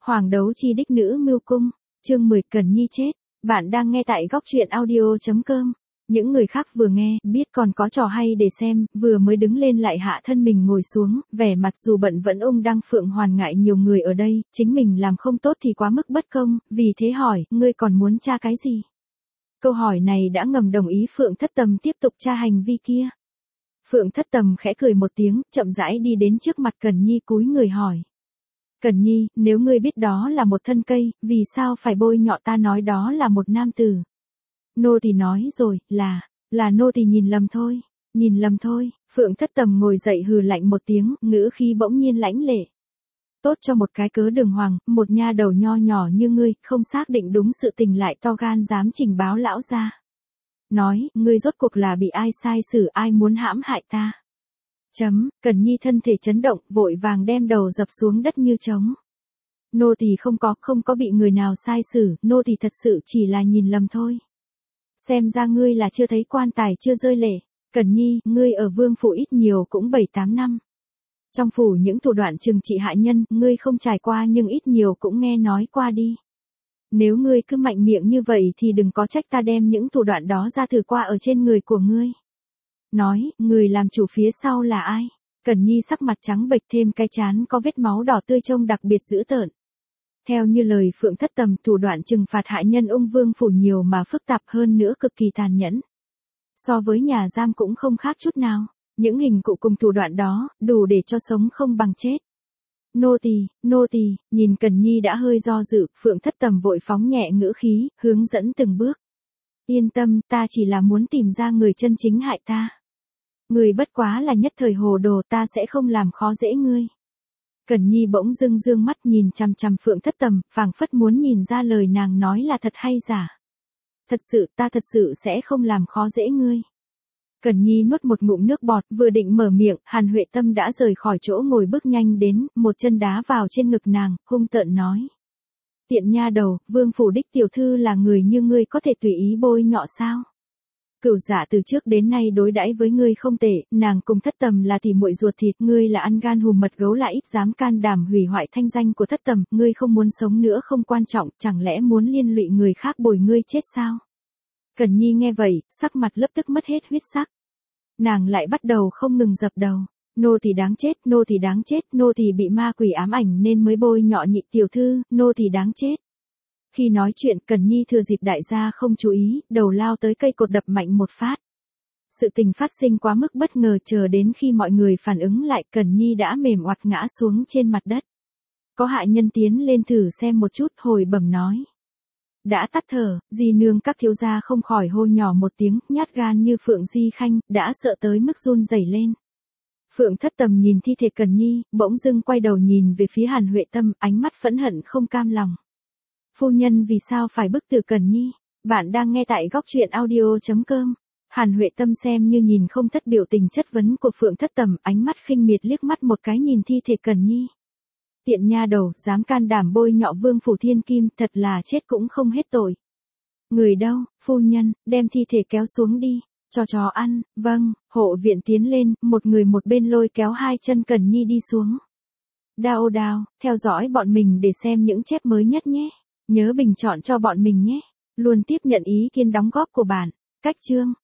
Hoàng đấu chi đích nữ mưu cung, chương 10 Cần Nhi chết. Bạn đang nghe tại góc truyện audio.com. Những người khác vừa nghe, biết còn có trò hay để xem, vừa mới đứng lên lại hạ thân mình ngồi xuống, vẻ mặt dù bận vẫn ung đăng phượng hoàn ngại nhiều người ở đây, chính mình làm không tốt thì quá mức bất công, vì thế hỏi, ngươi còn muốn tra cái gì? Câu hỏi này đã ngầm đồng ý Phượng Thất Tầm tiếp tục tra hành vi kia. Phượng Thất Tầm khẽ cười một tiếng, chậm rãi đi đến trước mặt Cần Nhi cúi người hỏi. Cần Nhi, nếu ngươi biết đó là một thân cây, vì sao phải bôi nhọ ta nói đó là một nam tử? Nô tỳ nói rồi, là nô tỳ nhìn lầm thôi. Phượng Thất Tầm ngồi dậy hừ lạnh một tiếng, ngữ khí bỗng nhiên lãnh lệ. Tốt cho một cái cớ đường hoàng, một nha đầu nho nhỏ như ngươi, không xác định đúng sự tình lại to gan dám trình báo lão gia. Nói, ngươi rốt cuộc là bị ai sai xử, ai muốn hãm hại ta? Cần Nhi thân thể chấn động, vội vàng đem đầu dập xuống đất như trống. Nô tỳ không có bị người nào sai xử, nô tỳ thật sự chỉ là nhìn lầm thôi. Xem ra ngươi là chưa thấy quan tài chưa rơi lệ. Cần Nhi, ngươi ở vương phủ ít nhiều cũng 7-8 năm. Trong phủ những thủ đoạn trừng trị hạ nhân, ngươi không trải qua nhưng ít nhiều cũng nghe nói qua đi. Nếu ngươi cứ mạnh miệng như vậy thì đừng có trách ta đem những thủ đoạn đó ra thử qua ở trên người của ngươi. Nói, người làm chủ phía sau là ai? Cần Nhi sắc mặt trắng bệch, thêm cái trán có vết máu đỏ tươi trông đặc biệt dữ tợn. Theo như lời Phượng Thất Tầm, thủ đoạn trừng phạt hạ nhân ung vương phủ nhiều mà phức tạp hơn nữa cực kỳ tàn nhẫn. So với nhà giam cũng không khác chút nào. Những hình cụ cùng thủ đoạn đó, đủ để cho sống không bằng chết. Nô tỳ, nhìn Cần Nhi đã hơi do dự, Phượng Thất Tầm vội phóng nhẹ ngữ khí, hướng dẫn từng bước. Yên tâm, ta chỉ là muốn tìm ra người chân chính hại ta. Người bất quá là nhất thời hồ đồ, ta sẽ không làm khó dễ ngươi. Cần Nhi bỗng dưng dương mắt nhìn chằm chằm Phượng Thất Tầm, phảng phất muốn nhìn ra lời nàng nói là thật hay giả. Ta thật sự sẽ không làm khó dễ ngươi. Cần Nhi nuốt một ngụm nước bọt, vừa định mở miệng, Hàn Huệ Tâm đã rời khỏi chỗ ngồi bước nhanh đến, một chân đá vào trên ngực nàng, hung tợn nói. Tiện nha đầu, vương phủ đích tiểu thư là người như ngươi có thể tùy ý bôi nhọ sao? Cửu Dạ từ trước đến nay đối đãi với ngươi không tệ, nàng cùng Thất Tầm là tỷ muội ruột thịt, ngươi là ăn gan hùm mật gấu lại ít dám can đảm hủy hoại thanh danh của Thất Tầm, ngươi không muốn sống nữa không quan trọng, chẳng lẽ muốn liên lụy người khác bồi ngươi chết sao? Cần Nhi nghe vậy, sắc mặt lập tức mất hết huyết sắc. Nàng lại bắt đầu không ngừng dập đầu. Nô tỳ đáng chết, nô tỳ bị ma quỷ ám ảnh nên mới bôi nhọ nhị tiểu thư, nô tỳ đáng chết. Khi nói chuyện, Cần Nhi thừa dịp đại gia không chú ý, đầu lao tới cây cột đập mạnh một phát. Sự tình phát sinh quá mức bất ngờ, chờ đến khi mọi người phản ứng lại, Cần Nhi đã mềm oặt ngã xuống trên mặt đất. Có hạ nhân tiến lên thử xem một chút, hồi bẩm nói. Đã tắt thở, di nương các thiếu gia không khỏi hô nhỏ một tiếng, nhát gan như Phượng Di Khanh, đã sợ tới mức run rẩy lên. Phượng Thất Tầm nhìn thi thể Cần Nhi, bỗng dưng quay đầu nhìn về phía Hàn Huệ Tâm, ánh mắt phẫn hận không cam lòng. Phu nhân vì sao phải bức tử Cần Nhi? Bạn đang nghe tại góc truyện audio.com. Hàn Huệ Tâm xem như nhìn không thất biểu tình chất vấn của Phượng Thất Tầm, ánh mắt khinh miệt liếc mắt một cái nhìn thi thể Cần Nhi. Tiện nha đầu, dám can đảm bôi nhọ vương phủ thiên kim, thật là chết cũng không hết tội. Người đâu, phu nhân, đem thi thể kéo xuống đi, cho chó ăn. Vâng. Hộ viện tiến lên, một người một bên lôi kéo hai chân Cần Nhi đi xuống. Đao, theo dõi bọn mình để xem những chép mới nhất nhé. Nhớ bình chọn cho bọn mình nhé. Luôn tiếp nhận ý kiến đóng góp của bạn. Cách chương.